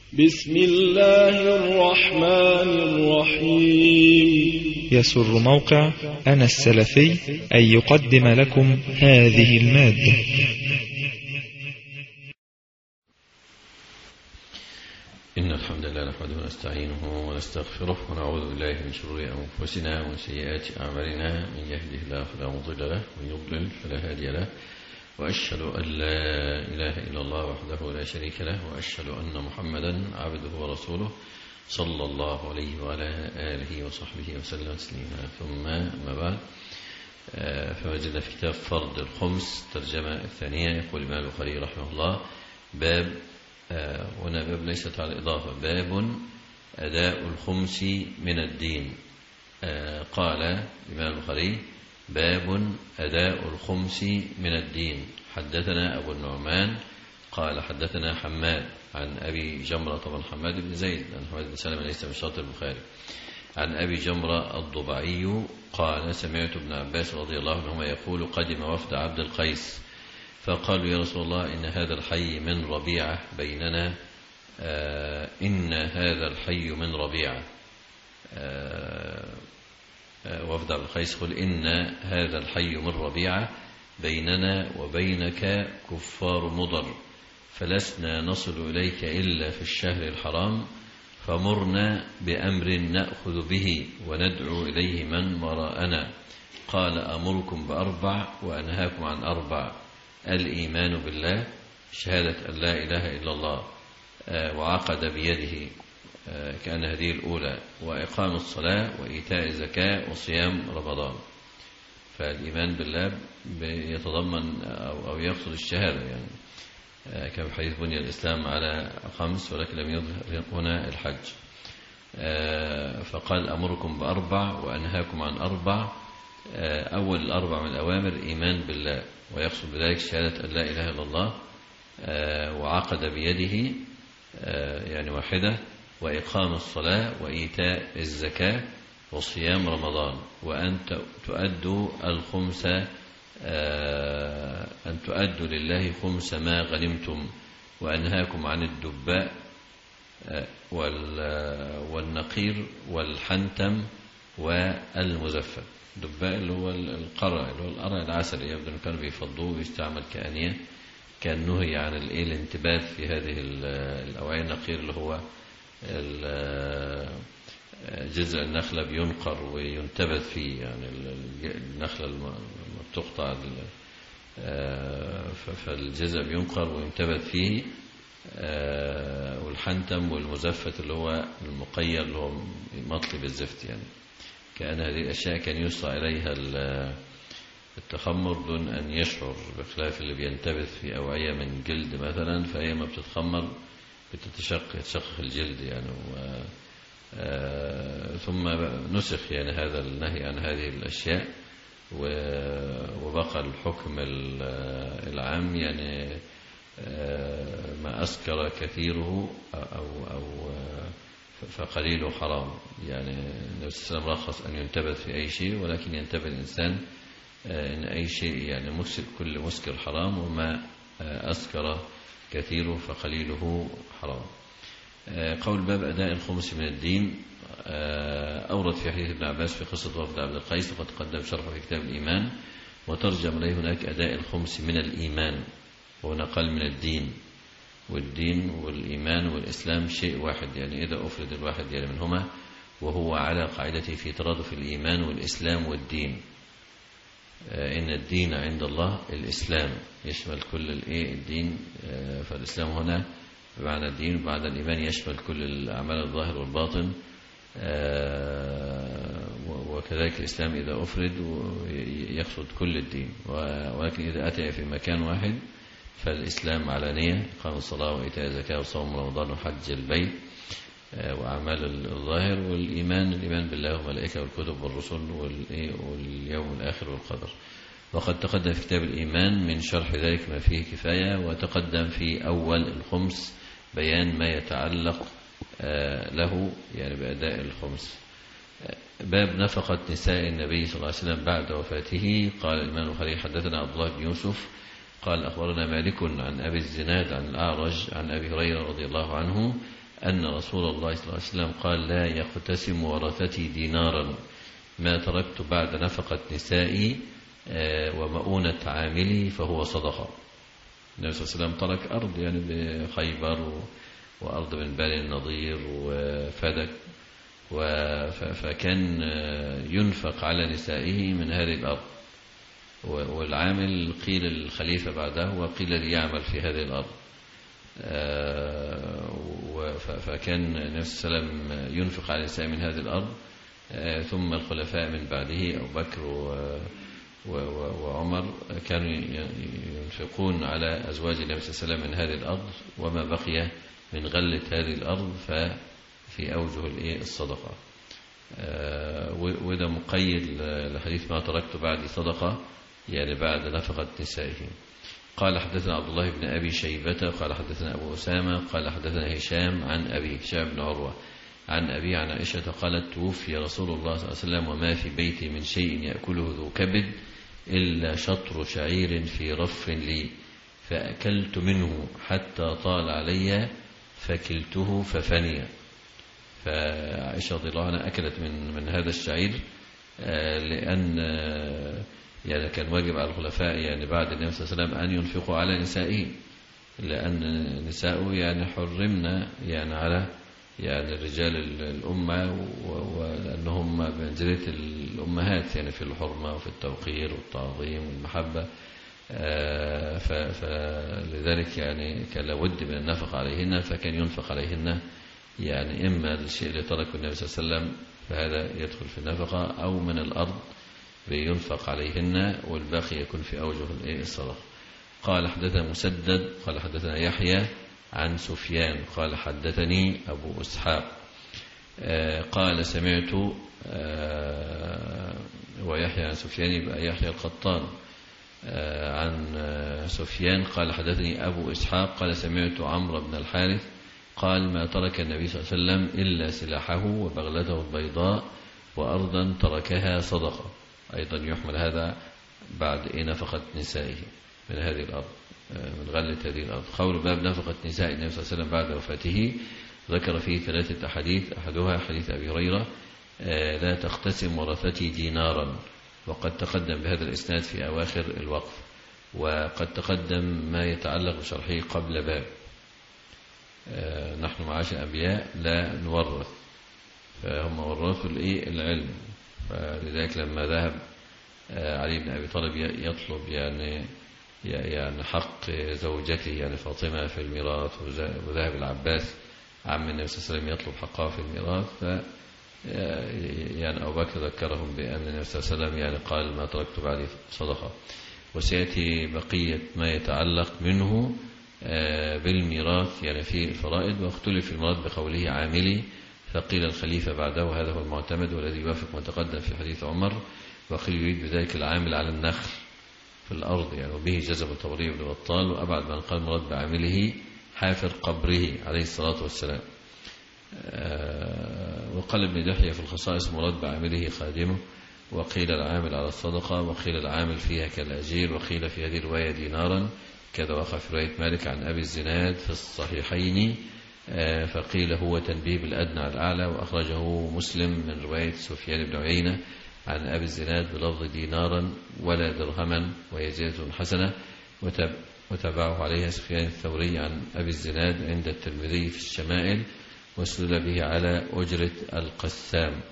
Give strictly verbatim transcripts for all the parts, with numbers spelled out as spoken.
بسم الله الرحمن الرحيم. يسر موقع أنا السلفي أن يقدم لكم هذه المادة. إن الحمد لله نحمده ونستعينه ونستغفره ونعوذ بالله من شرور أنفسنا ومن سيئات أعمالنا، من يهده الله فلا مضل له ومن يضلل فلا هادي له، وأشهد أن لا إله إلا الله وحده لا شريك له، وأشهد أن محمدا عبده ورسوله صلى الله عليه وعلى آله وصحبه وسلم تسليما. ثم أما بعد، فوجدنا في كتاب فرض الخمس ترجمة الثانية. يقول الإمام البخاري رحمه الله: باب، هنا باب ليست على الإضافة، باب أداء الخمس من الدين. قال الإمام البخاري: باب أداء الخمس من الدين. حدثنا أبو النعمان قال حدثنا حماد عن أبي جمرة، طبعا حماد بن زيد عن حماد بن سلمة ليس من شاطر البخاري، عن أبي جمرة الضبعي قال: سمعت ابن عباس رضي الله عنهما يقول: قدم وفد عبد القيس فقالوا: يا رسول الله، إن هذا الحي من ربيعة بيننا آه إن هذا الحي من ربيعة آه وفد عبد القيس قل: إن هذا الحي من ربيعة بيننا وبينك كفار مضر، فلسنا نصل إليك إلا في الشهر الحرام، فمرنا بأمر نأخذ به وندعو إليه من وراءنا. قال: أمركم بأربع وأنهاكم عن أربع: الإيمان بالله، شهادة أن لا إله إلا الله، وعقد بيده كأن هذه الأولى، وإقام الصلاة وإيتاء الزكاة وصيام رمضان. فالإيمان بالله يتضمن أو يقصد الشهادة، يعني كما حديث بني الإسلام على خمس ولكن لم يظهر هنا الحج. فقال: أمركم بأربع وأنهاكم عن أربع. أول الأربع من الأوامر إيمان بالله، ويقصد بذلك شهادة أن لا إله إلا الله، وعقد بيده يعني واحدة، وإقام الصلاة وإيتاء الزكاة وصيام رمضان، وأن تؤدوا الخمس، أن تؤدوا لله خمس ما غنمتم، وأنهاكم عن الدباء والنقير والحنتم والمزفت. الدباء اللي هو القرع، اللي هو القرع العسل، يبدو أنه كانوا بيفضوه ويستعمل كأنية. كان نهي عن الانتباذ في هذه الأوعية. النقير اللي هو جذع النخلة بينقر وينتبذ فيه، يعني النخلة لما بتقطع فالجذع بينقر وينتبذ فيه. والحنتم والمزفت اللي هو المقير اللي هو مطلي بالزفت، يعني كأن هذه الأشياء كان يسرع إليها التخمر دون أن يشعر، بخلاف اللي بينتبذ في أوعية من جلد مثلا، فهي ما بتتخمر بتتشق يتشقق الجلد يعني. و آه ثم نسخ يعني هذا النهي عن هذه الأشياء، وبقى الحكم العام، يعني آه ما أسكر كثيره أو, أو فقليله حرام. يعني النبي صلى الله عليه وسلم رخص أن ينتبذ في أي شيء، ولكن ينتبه الإنسان آه إن أي شيء يعني مسكر، كل مسكر حرام، وما آه أسكر كثيره فقليله حرام. قول باب أداء الخمس من الدين. أورد في حديث ابن عباس في قصة وفد عبد القيس، وقد قدم شرحه في كتاب الإيمان، وترجم له هناك أداء الخمس من الإيمان، وهنا قال من الدين. والدين والإيمان والإسلام شيء واحد، يعني إذا أفرد الواحد يعني منهما، وهو على قاعدته في ترادف الإيمان والإسلام والدين. إن الدين عند الله الإسلام، يشمل كل الدين. فالإسلام هنا بمعنى الدين، وبعد الإيمان يشمل كل الأعمال الظاهر والباطن. وكذلك الإسلام إذا أفرد يقصد كل الدين، ولكن إذا أتى في مكان واحد فالإسلام علانية، إقام الصلاة وإيتاء الزكاة وصوم رمضان وحج البيت وأعمال الظاهر. والإيمان الإيمان بالله والملائكة والكتب والرسل واليوم الآخر والقدر. وقد تقدم في كتاب الإيمان من شرح ذلك ما فيه كفاية، وتقدم في أول الخمس بيان ما يتعلق له يعني بأداء الخمس. باب نفقة نساء النبي صلى الله عليه وسلم بعد وفاته. قال الإمام البخاري: حدثنا عبد الله بن يوسف قال أخبرنا مالك عن أبي الزناد عن الأعرج عن أبي هريرة رضي الله عنه أن رسول الله صلى الله عليه وسلم قال لا يقتسم ورثتي دينارا ما تركت بعد نفقة نسائي ومؤونة عاملي فهو صدقة. النبي صلى الله عليه وسلم ترك أرض يعني بخيبر وأرض من بني النضير وفدك، فكان ينفق على نسائه من هذه الأرض، والعامل قيل الخليفة بعده وقيل ليعمل في هذه الأرض. فكان النبي صلى الله عليه وسلم ينفق على نسائه من هذه الأرض، ثم الخلفاء من بعده أبو بكر وعمر كانوا ينفقون على أزواج النبي صلى الله عليه وسلم من هذه الأرض، وما بقي من غلة هذه الأرض ففي أوجه الصدقة. وده مقيد لحديث ما تركت بعد صدقة، يعني بعد نفقة نسائه. قال حدثنا عبد الله بن أبي شيبة قال حدثنا أبو أسامة قال حدثنا هشام عن أبي هشام بن عروة عن أبي عن عائشة قالت توفي رسول الله صلى الله عليه وسلم وما في بيتي من شيء يأكله ذو كبد إلا شطر شعير في رف لي، فأكلت منه حتى طال علي فكلته ففني. فعائشة رضي الله عنها أكلت من من هذا الشعير لأن يعني كان واجب على الخلفاء يعني بعد النبي صلى الله عليه وسلم أن ينفقوا على نسائه، لأن نساءه يعني حرمنا يعني على يعني رجال الأمة، ولأنهم بمنزلة الأمهات يعني في الحرمة وفي التوقير والتعظيم والمحبة. فلذلك يعني كان لابد من النفق عليهن، فكان ينفق عليهن يعني إما الشيء اللي تركه النبي صلى الله عليه وسلم فهذا يدخل في النفقة، أو من الأرض بينفق عليهن والباقي يكون في أوجه الصدقة. قال حدثنا مسدد قال حدثنا يحيى عن سفيان قال حدثني أبو إسحاق قال سمعت، ويحيى عن سفيان يبقى يحيى القطان عن سفيان قال حدثني أبو إسحاق قال سمعت عمرو بن الحارث قال ما ترك النبي صلى الله عليه وسلم إلا سلاحه وبغلته البيضاء وأرضا تركها صدقة. أيضا يحمل هذا بعد نفقة نسائه من هذه الأرض، من غلة هذه الأرض. قول باب نفقة نساء النبي صلى الله عليه وسلم بعد وفاته ذكر فيه ثلاثة أحاديث، أحدها حديث أبي هريرة لا تقتسم ورثتي دينارا، وقد تقدم بهذا الإسناد في أواخر الوقف، وقد تقدم ما يتعلق بشرحه قبل باب. نحن معاشر الأنبياء لا نورث، فهم ورثوا العلم، فلذلك لما ذهب علي بن أبي طالب يطلب يعني يعني حق زوجته يعني فاطمة في الميراث، وذهب العباس عم النبي صلى الله عليه وسلم يطلب حقها في الميراث، ف يعني أبو بكر ذكرهم بأن النبي صلى الله عليه وسلم يعني قال ما تركت بعدي صدقة. وسيأتي بقية ما يتعلق منه بالميراث يعني في الفرائض، واختلف في المراد بقوله عاملي، فقيل الخليفة بعده هذا هو المعتمد والذي يوافق ما تقدم في حديث عمر، وقيل يريد بذلك العامل على النخل في الأرض يعني، وبه جزم الطبري بن بطال، وأبعد من قال مراد بعامله حافر قبره عليه الصلاة والسلام. وقال ابن دحية في الخصائص مراد بعامله خادمه، وقيل العامل على الصدقة، وقيل العامل فيها كالأجير، وقيل في هذه الرواية دينارا، كذا وقع في رواية مالك عن أبي الزناد في الصحيحين، فقيل هو تنبيه بالأدنى على الأعلى، وأخرجه مسلم من رواية سفيان بن عيينة عن أبي الزناد بلفظ دينارا ولا درهما، وهي زيادة حسنة، وتابعه عليها سفيان الثوري عن أبي الزناد عند الترمذي في الشمائل، واستدل به على أجرة القسام.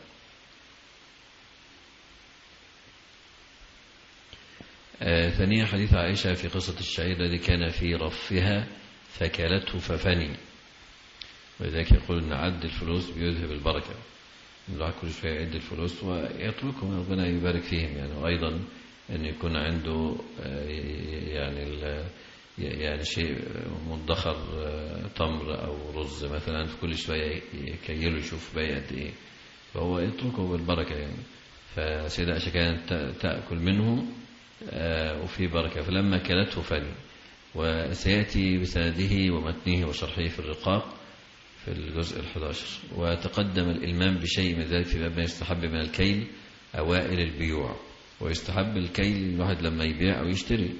آه ثانيا حديث عائشة في قصة الشعير الذي كان في رفها فكالته ففني، ولذلك يقول أن عد الفلوس بيذهب البركة، الواحد كل شوية يعد الفلوس ويتركهم ربنا يبارك فيهم يعني. وأيضا أن يكون عنده آه يعني يعني شيء مدخر تمر أو رز مثلا، في كل شوية يكيله يشوف باقي قد إيه، فهو يتركه بالبركة يعني. فسيدة عائشة كانت تأكل منه وفي بركة، فلما كلته فني. وسيأتي بسنده ومتنه وشرحه في الرقاق في الجزء الحادي عشر. وتقدم الإلمام بشيء من ذلك في باب ما يستحب من الكيل أوائل البيوع، ويستحب الكيل الواحد لما يبيع أو يشتري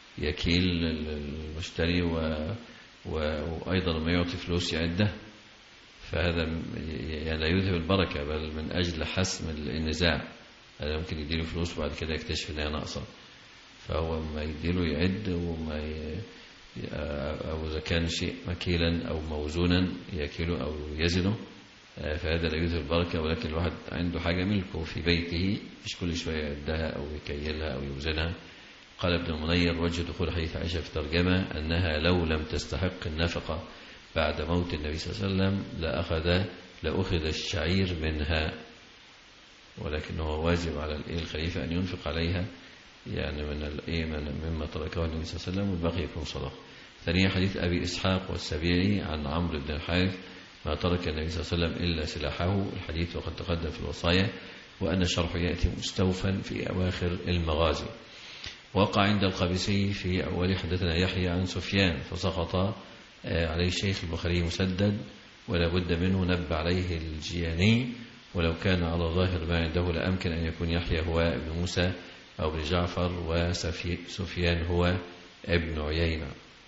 يكيل المشتري، و... و... وأيضا لما يعطي فلوس يعده فهذا يعني لا يذهب البركة، بل من أجل حسم النزاع. هذا ممكن يديله فلوس وبعد كده يكتشف أنها ناقصة، فهو ما يديله يعد، وما ي... أو إذا كان شيء مكيلا أو موزونا يكيله أو يزنه، فهذا لا يذهب البركة. ولكن الواحد عنده حاجة ملكه في بيته، مش كل شوية يعدها أو يكيلها أو يوزنها. قال ابن المنير: وجه دخول حديث عائشة في ترجمة أنها لو لم تستحق النفقة بعد موت النبي صلى الله عليه وسلم لأخذ لأخذ الشعير منها، ولكنه واجب على الخليفة أن ينفق عليها، يعني من مما تركه النبي صلى الله عليه وسلم، والباقي يكون صدقة. ثانيا حديث أبي إسحاق والسبيعي عن عمرو بن الحارث: ما ترك النبي صلى الله عليه وسلم إلا سلاحه، الحديث وقد تقدم في الوصايا، وأن شرحه يأتي مستوفا في أواخر المغازي. وقع عند القابسي في أول حدثنا يحيى عن سفيان فسقط عليه الشيخ البخاري مسدد، ولا بد منه نب عليه الجياني، ولو كان على ظاهر ما عنده لأمكن أن يكون يحيى هو ابن موسى أو ابن جعفر، وسفيان هو ابن عيينة.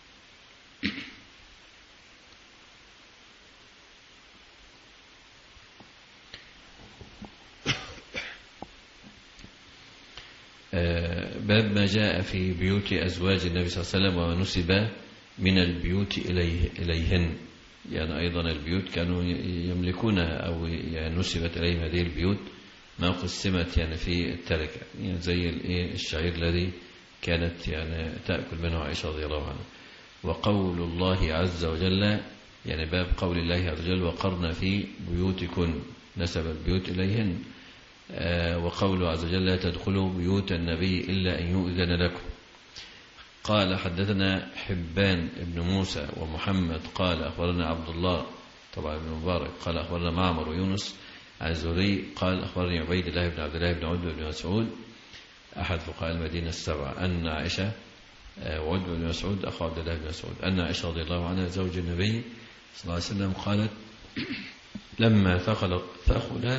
باب ما جاء في بيوت أزواج النبي صلى الله عليه وسلم وما نسب من البيوت إليه إليهن، يعني أيضا البيوت كانوا يملكونها أو يعني نسبت إليهم هذه البيوت ما قسمت يعني في التركة، يعني زي الشعير الذي كانت يعني تأكل منه عائشة رضي الله عنها. وقول الله عز وجل، يعني باب قول الله عز وجل: وقرن في بيوتكن، نسب البيوت إليهن. وقوله عز وجل: لا تدخلوا بيوت النبي إلا أن يؤذن لكم. قال حدثنا حبان ابن موسى ومحمد قال أخبرنا عبد الله طبعا بن مبارك قال أخبرنا معمر ويونس عن الزهري قال أخبرني عبيد الله بن عبد الله بن عتبة بن مسعود أحد فقهاء المدينة السبعة أن عائشة وعتبة بن مسعود أخو عبد الله بن مسعود أن عائشة رضي الله عنها زوج النبي صلى الله عليه وسلم قالت: لما ثقل ثقل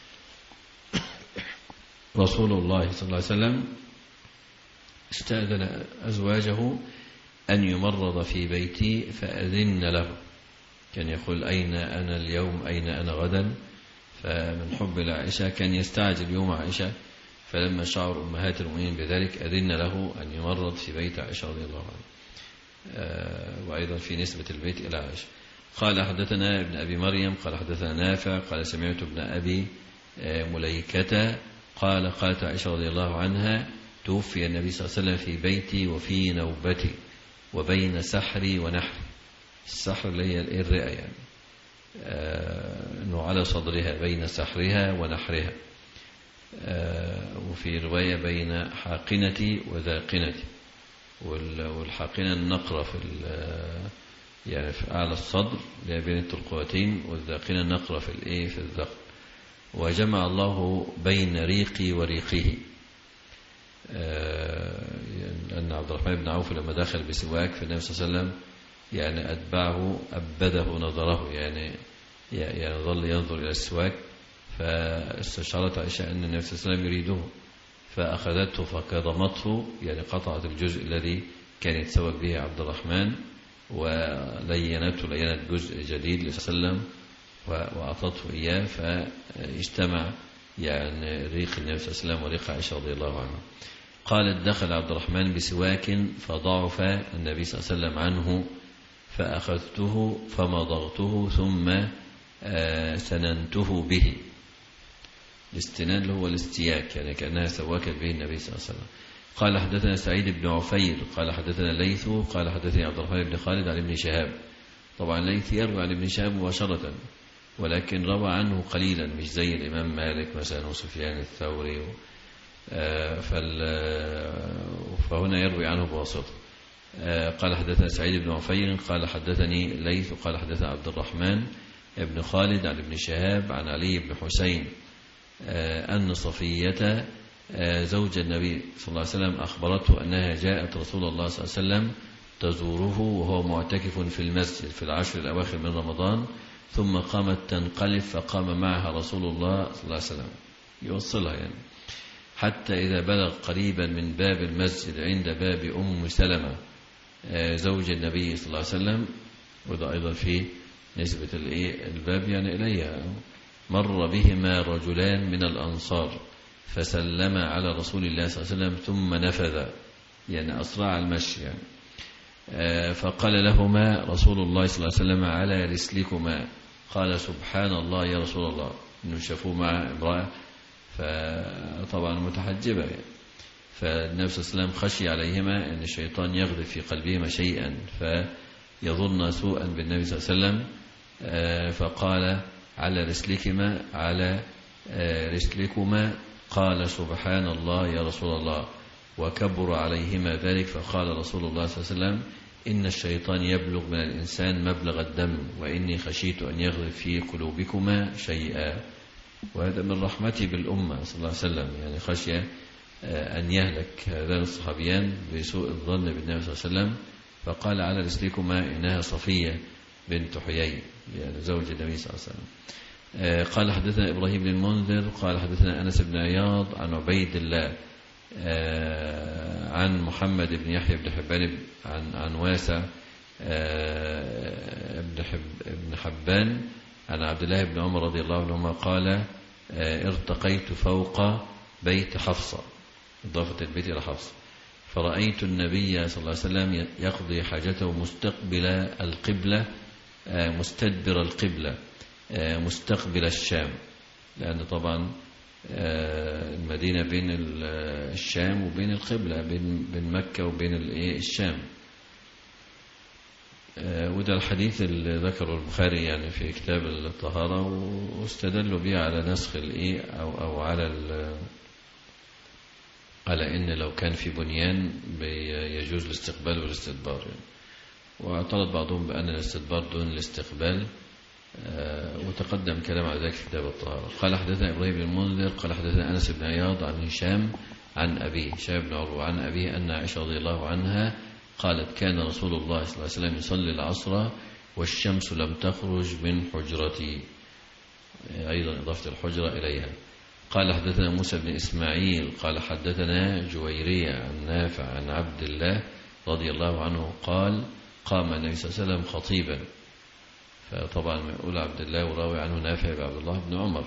رسول الله صلى الله عليه وسلم استأذن أزواجه أن يمرض في بيتي فأذن له. كان يقول: أين أنا اليوم، أين أنا غدا. فمن حب لعائشة كان يستعجل يوم عائشة، فلما شعر أمهات المؤمنين بذلك أذن له أن يمرض في بيت عائشة رضي الله عنها، وأيضا في نسبة البيت إلى عائشة. قال حدثنا ابن أبي مريم قال حدثنا نافع قال سمعت ابن أبي مليكة قال قالت عائشة رضي الله عنها: توفي النبي صلى الله عليه وسلم في بيتي وفي نوبتي وبين سحري ونحري. السحر اللي هي الرئة، يعني آه أنه على صدرها بين سحرها ونحرها، آه وفي رواية بين حاقنتي وذاقنتي، والحاقنة النقرة في يعني في أعلى الصدر اللي هي بين الترقوتين، والذاقنة النقرة في الإيه في الذقن. وجمع الله بين ريقي وريقه، لأن عبد الرحمن بن عوف لما دخل بسواك في النبي صلى الله عليه وسلم يعني أتبعه أبده نظره، يعني يعني ظل ينظر إلى السواك، فاستشعرت عائشة أن النبي صلى الله عليه وسلم يريده، فأخذته فكضمته، يعني قطعت الجزء الذي كان يتسوك به عبد الرحمن ولينته لينت جزء جديد لسلم وأعطته إياه، فاجتمع يعني ريق النبي صلى الله عليه وسلم وريق عائشة رضي الله عنها. قالت: دخل عبد الرحمن بسواك فضعف النبي صلى الله عليه وسلم عنه فأخذته فمضغته ثم سننته به. الاستنان اللي هو الاستياك، يعني كأنها سواكت به النبي صلى الله عليه وسلم. قال حدثنا سعيد بن عفير قال حدثنا ليث قال حدثني عبد الرحمن بن خالد عن ابن شهاب. طبعا ليث يروي عن ابن شهاب مباشرة، ولكن روى عنه قليلا، مش زي الإمام مالك مثلا وسفيان الثوري، فهنا يروي عنه بواسطة. قال حدثنا سعيد بن عفير قال حدثني ليث قال حدثنا عبد الرحمن بن خالد عن ابن شهاب عن علي بن حسين أن صفية زوج النبي صلى الله عليه وسلم أخبرته أنها جاءت رسول الله صلى الله عليه وسلم تزوره وهو معتكف في المسجد في العشر الأواخر من رمضان، ثم قامت تنقلب فقام معها رسول الله صلى الله عليه وسلم يوصلها، يعني حتى إذا بلغ قريبا من باب المسجد عند باب أم سلمة زوج النبي صلى الله عليه وسلم، وده أيضا في نسبة الباب يعني إليها. مر بهما رجلان من الأنصار فسلم على رسول الله صلى الله عليه وسلم ثم نفذ، يعني أسرع المشي يعني. فقال لهما رسول الله صلى الله عليه وسلم على رسلكما، قال سبحان الله يا رسول الله، إنه شافوه مع امرأة فطبعا متحجبة يعني. فالنبي صلى الله عليه وسلم خشي عليهما أن الشيطان يغرف في قلبهما شيئا فيظن سوءا بالنبي صلى الله عليه وسلم، فقال على رسلكما على رسلكما، قال سبحان الله يا رسول الله، وكبر عليهما ذلك. فقال رسول الله صلى الله عليه وسلم إن الشيطان يبلغ من الإنسان مبلغ الدم، وإني خشيت أن يغرف في قلوبكما شيئا. وهذا من رحمتي بالأمة صلى الله عليه وسلم، يعني خشية أن يهلك هذان الصحابيان بسوء الظن بالنبي صلى الله عليه وسلم. فقال على رسلكما، إنها صفية بنت حيي يعني زوج النبي صلى الله عليه وسلم. قال حدثنا إبراهيم بن المنذر قال حدثنا أنس بن عياض عن عبيد الله عن محمد بن يحيى بن حبان عن عن واسع بن حبان عن عبد الله بن عمر رضي الله عنهما قال ارتقيت فوق بيت حفصة، إضافة البيت إلى حفصة، فرأيت النبي صلى الله عليه وسلم يقضي حاجته مستقبل القبلة مستدبر القبلة مستقبل الشام، لأن طبعا المدينة بين الشام وبين القبلة، بين مكة وبين الشام. وده الحديث اللي ذكره البخاري يعني في كتاب الطهارة، واستدلوا به على نسخ الإيه أو أو على على إن لو كان في بنيان يجوز الاستقبال والاستدبار يعني. واعترض بعضهم بأن الاستدبار دون الاستقبال، وتقدم كلام على ذلك في كتاب الطهارة. قال حدثنا إبراهيم بن المنذر قال حدثنا أنس بن عياض عن هشام عن أبيه هشام بن عروة عن أبيه أن عائشة رضي الله عنها قالت كان رسول الله صلى الله عليه وسلم يصلي العصر والشمس لم تخرج من حجرتي، أيضا إضافة الحجرة إليها. قال حدثنا موسى بن إسماعيل قال حدثنا جويرية عن نافع عن عبد الله رضي الله عنه قال قام النبي صلى الله عليه وسلم خطيبا. فطبعا يقول عبد الله وراوي عنه نافع بعبد الله بن عمر،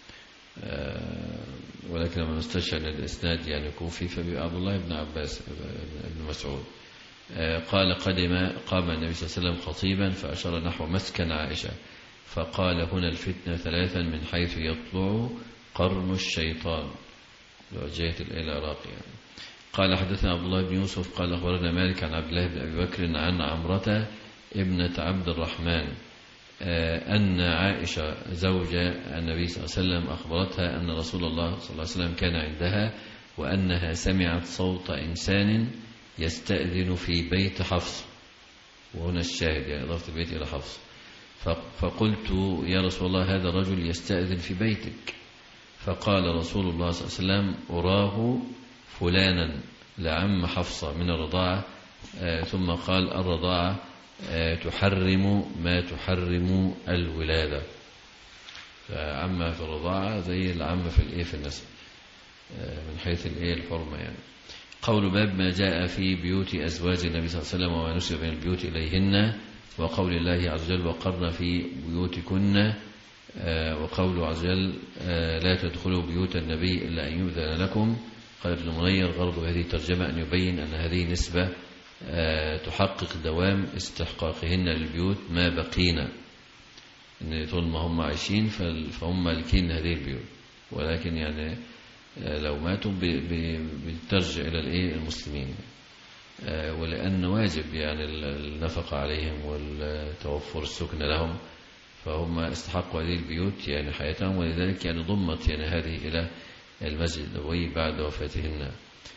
ولكن لما نستشهد الإسناد يعني كوفي فبيبقى عبد الله بن عباس بن مسعود. قال قدم قام النبي صلى الله عليه وسلم خطيبا فأشار نحو مسكن عائشة فقال هنا الفتنة ثلاثا من حيث يطلع قرن الشيطان، لوجهة العراق يعني. قال حدثنا عبد الله بن يوسف قال أخبرنا مالك عن عبد الله بن أبي بكر عن عمرة ابنة عبد الرحمن أن عائشة زوج النبي صلى الله عليه وسلم أخبرتها أن رسول الله صلى الله عليه وسلم كان عندها وأنها سمعت صوت إنسان يستأذن في بيت حفص، وهنا الشاهد يعني إضافة البيت إلى حفص. فقلت يا رسول الله هذا الرجل يستأذن في بيتك، فقال رسول الله صلى الله عليه وسلم أراه فلانا لعم حفصة من الرضاعة، ثم قال الرضاعة تحرم ما تحرم الولادة، فعم في الرضاعة زي العم في الإيه في النسب من حيث الإيه الحرمة يعني. قول باب ما جاء في بيوت أزواج النبي صلى الله عليه وسلم وما نسب من البيوت إليهن، وقول الله عز وجل وقرن في بيوتكن، وقوله عز وجل لا تدخلوا بيوت النبي إلا أن يؤذن لكم. قال ابن منير غرض هذه الترجمة أن يبين أن هذه نسبة تحقق دوام استحقاقهن للبيوت ما بقينا، إن طول ما هم عايشين فهم مالكين هذه البيوت، ولكن يعني لو ماتوا بترجع إلى الإيه المسلمين، ولأن واجب يعني النفقة عليهم والتوفر السكن لهم، فهم استحقوا هذه البيوت يعني حياتهم، ولذلك يعني ضمت يعني هذه إلى المسجد النبوي بعد وفاتهن.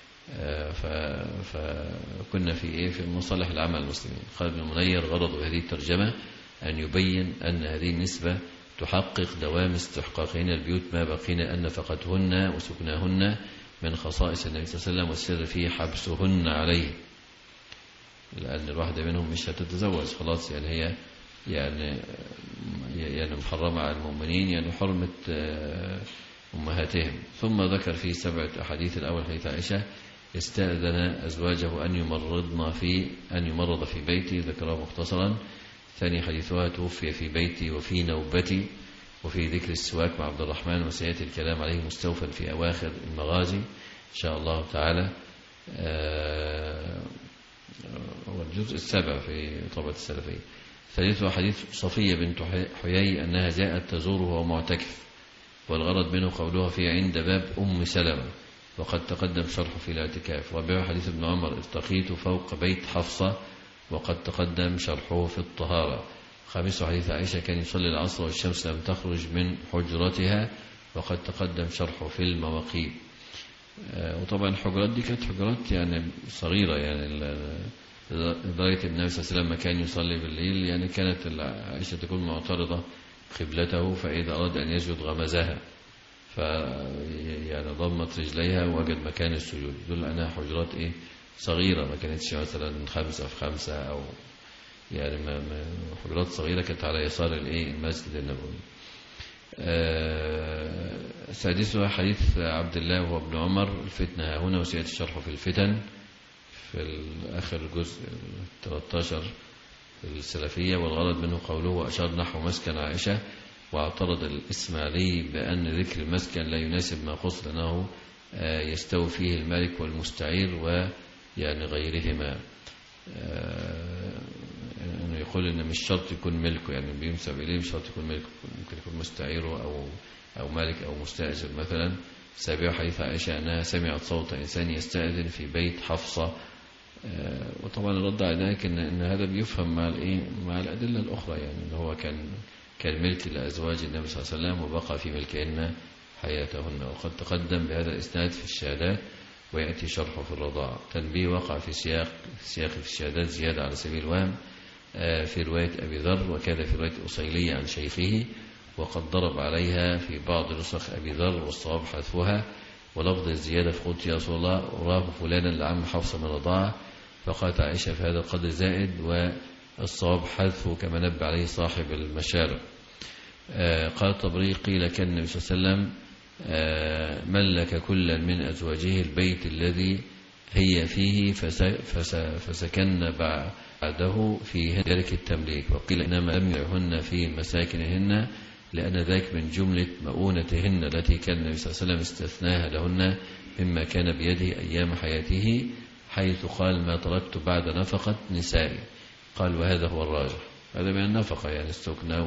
فكنا في إيه في مصالح العمل المسلمين. قال ابن منير غرض هذه الترجمة أن يبين أن هذه النسبة تحقق دوام استحقاقهن البيوت ما بقينا، أن نفقتهن وسكناهن من خصائص النبي صلى الله عليه وسلم، والسر فيه حبسهن عليه، لأن الواحدة منهم مش هتتزوج خلاص يعني هي يعني يعني محرمة على المؤمنين يعني حرمة أمهاتهم. ثم ذكر فيه سبعة أحاديث. الأول حديث عائشة استأذن أزواجه أن يمرضن في أن يمرض في بيته، ذكره مختصرا. ثاني حديثها توفي في بيتي وفي نوبتي، وفي ذكر السواك مع عبد الرحمن، وسيأتي الكلام عليه مستوفا في أواخر المغازي إن شاء الله تعالى. هو الجزء السابع في طبعة السلفية. ثالثها حديث صفية بنت حيي أنها جاءت تزوره وهو معتكف، والغرض منه قولها في عند باب أم سلمة، وقد تقدم شرحه في الاعتكاف. رابعها حديث ابن عمر ارتقيت فوق بيت حفصة، وقد تقدم شرحه في الطهارة. خامسها حديث عائشة كان يصلي العصر والشمس لم تخرج من حجرتها، وقد تقدم شرحه في المواقيت. وطبعا الحجرات دي كانت حجرات يعني صغيرة، يعني لدرجة النبي صلى الله عليه وسلم ما كان يصلي بالليل يعني كانت عائشة تكون معترضة قبلته، فإذا أراد أن يسجد غمزها، ف يعني ضمت رجليها ووجد مكان السجود. دول أنها حجرات إيه صغيرة، ما كانتش مثلا خمسة في خمسة أو يعني ما ما حجرات صغيرة كانت على يسار الإيه المسجد النبوي. آه سادسها حديث عبد الله وهو ابن عمر الفتنة هنا، وسيأتي الشرح في الفتن في آخر جزء ثلاثة عشر السلفية. والغرض منه قوله وأشار نحو مسكن عائشة، واعترض الإسماعيلي بأن ذكر المسكن لا يناسب ما خص، لأنه آه يستوي فيه المالك والمستعير ويعني غيرهما. آه انه يقول ان مش شرط يكون ملكه، يعني بينسب اليه مش شرط يكون ملكه، ممكن يكون مستعيره او او مالك او مستاجر مثلا. سابعه حديث عائشه انها سمعت صوت انسان يستاذن في بيت حفصه. آه وطبعا الرد على ذلك ان ان هذا بيفهم مع الايه مع الادله الاخرى، يعني ان هو كان كان ملك لازواج النبي صلى الله عليه وسلم وبقى في ملكهن حياتهن. وقد تقدم بهذا الاسناد في الشهادات، ويأتي شرحه في الرضاعة. تنبيه وقع في سياق سياق في الشهادات زيادة على سبيل الوهم في رواية أبي ذر، وكذا في رواية أصيلية عن شيخه، وقد ضرب عليها في بعض نسخ أبي ذر، والصواب حذفها. ولفظ الزيادة في قلت يا رسول الله أراه فلانا لعم حفصة من الرضاعة، فقالت عائشة في هذا القدر زائد، والصواب حذفه كما نبه عليه صاحب المشارع. قال الطبري قيل كان النبي صلى الله عليه وسلم ملك كلا من أزواجه البيت الذي هي فيه فسكن بعده في ذلك التمليك. وقيل إنما لم يعهن في مساكنهن لأن ذلك من جملة مؤونتهن التي كان النبي صلى الله عليه وسلم استثناها لهن مما كان بيده أيام حياته، حيث قال ما تركت بعد نفقة نسائي. قال وهذا هو الراجح، هذا من النفقة يعني استكنى.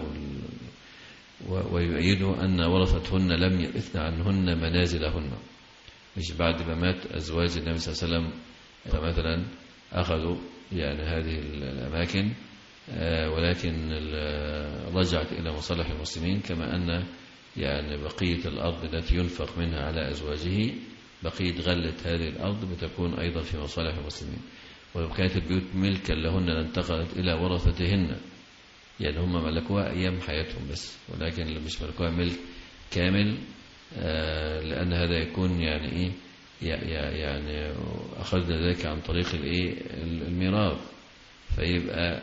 ويؤيده أن ورثتهن لم يئثن عنهن منازلهن، مش بعد ما مات أزواج النبي صلى الله عليه وسلم فمثلا أخذوا يعني هذه الأماكن، ولكن رجعت إلى مصالح المسلمين، كما أن يعني بقية الأرض التي ينفق منها على أزواجه بقية غلة هذه الأرض بتكون أيضا في مصالح المسلمين. ولو كانت البيوت ملكا لهن لانتقلت إلى ورثتهن، يعني هم ملكوها أيام حياتهم بس، ولكن مش ملكوها ملك كامل، آه لأن هذا يكون يعني إيه يعني أخذنا ذلك عن طريق الإيه الميراث، فيبقى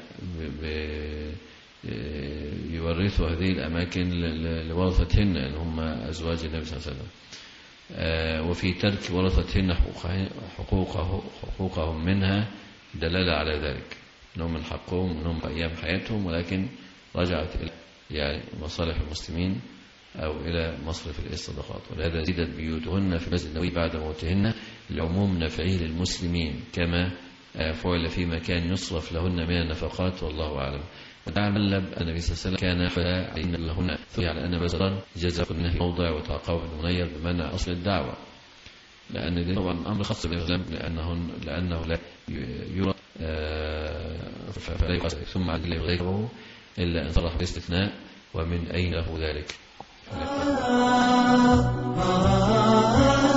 يورثوا هذه الأماكن لورثتهن أن هم أزواج النبي صلى الله عليه وسلم. آه وفي ترك ورثتهن حقوقه حقوقهم منها دلالة على ذلك، أنهم من حقهم أنهم أيام حياتهم، ولكن رجعت إلى يعني مصالح المسلمين أو إلى مصرف الصدقات. ولهذا زيدت بيوتهن في المسجد النبوي بعد موتهن لعموم نفعه للمسلمين، كما فعل فيما كان يصرف لهن من النفقات، والله أعلم. وتعلم النبي صلى الله عليه وسلم كان حين لهن على أن بزرا جزاء النهي موضع وتعقاب المنير بمنع أصل الدعوة، لأن دي طبعا أمر خاص بالإسلام، لأنه لأنه لا يرى فلا يقصد ثم عدل غيره إلا أن صرح بالاستثناء، ومن أين له ذلك؟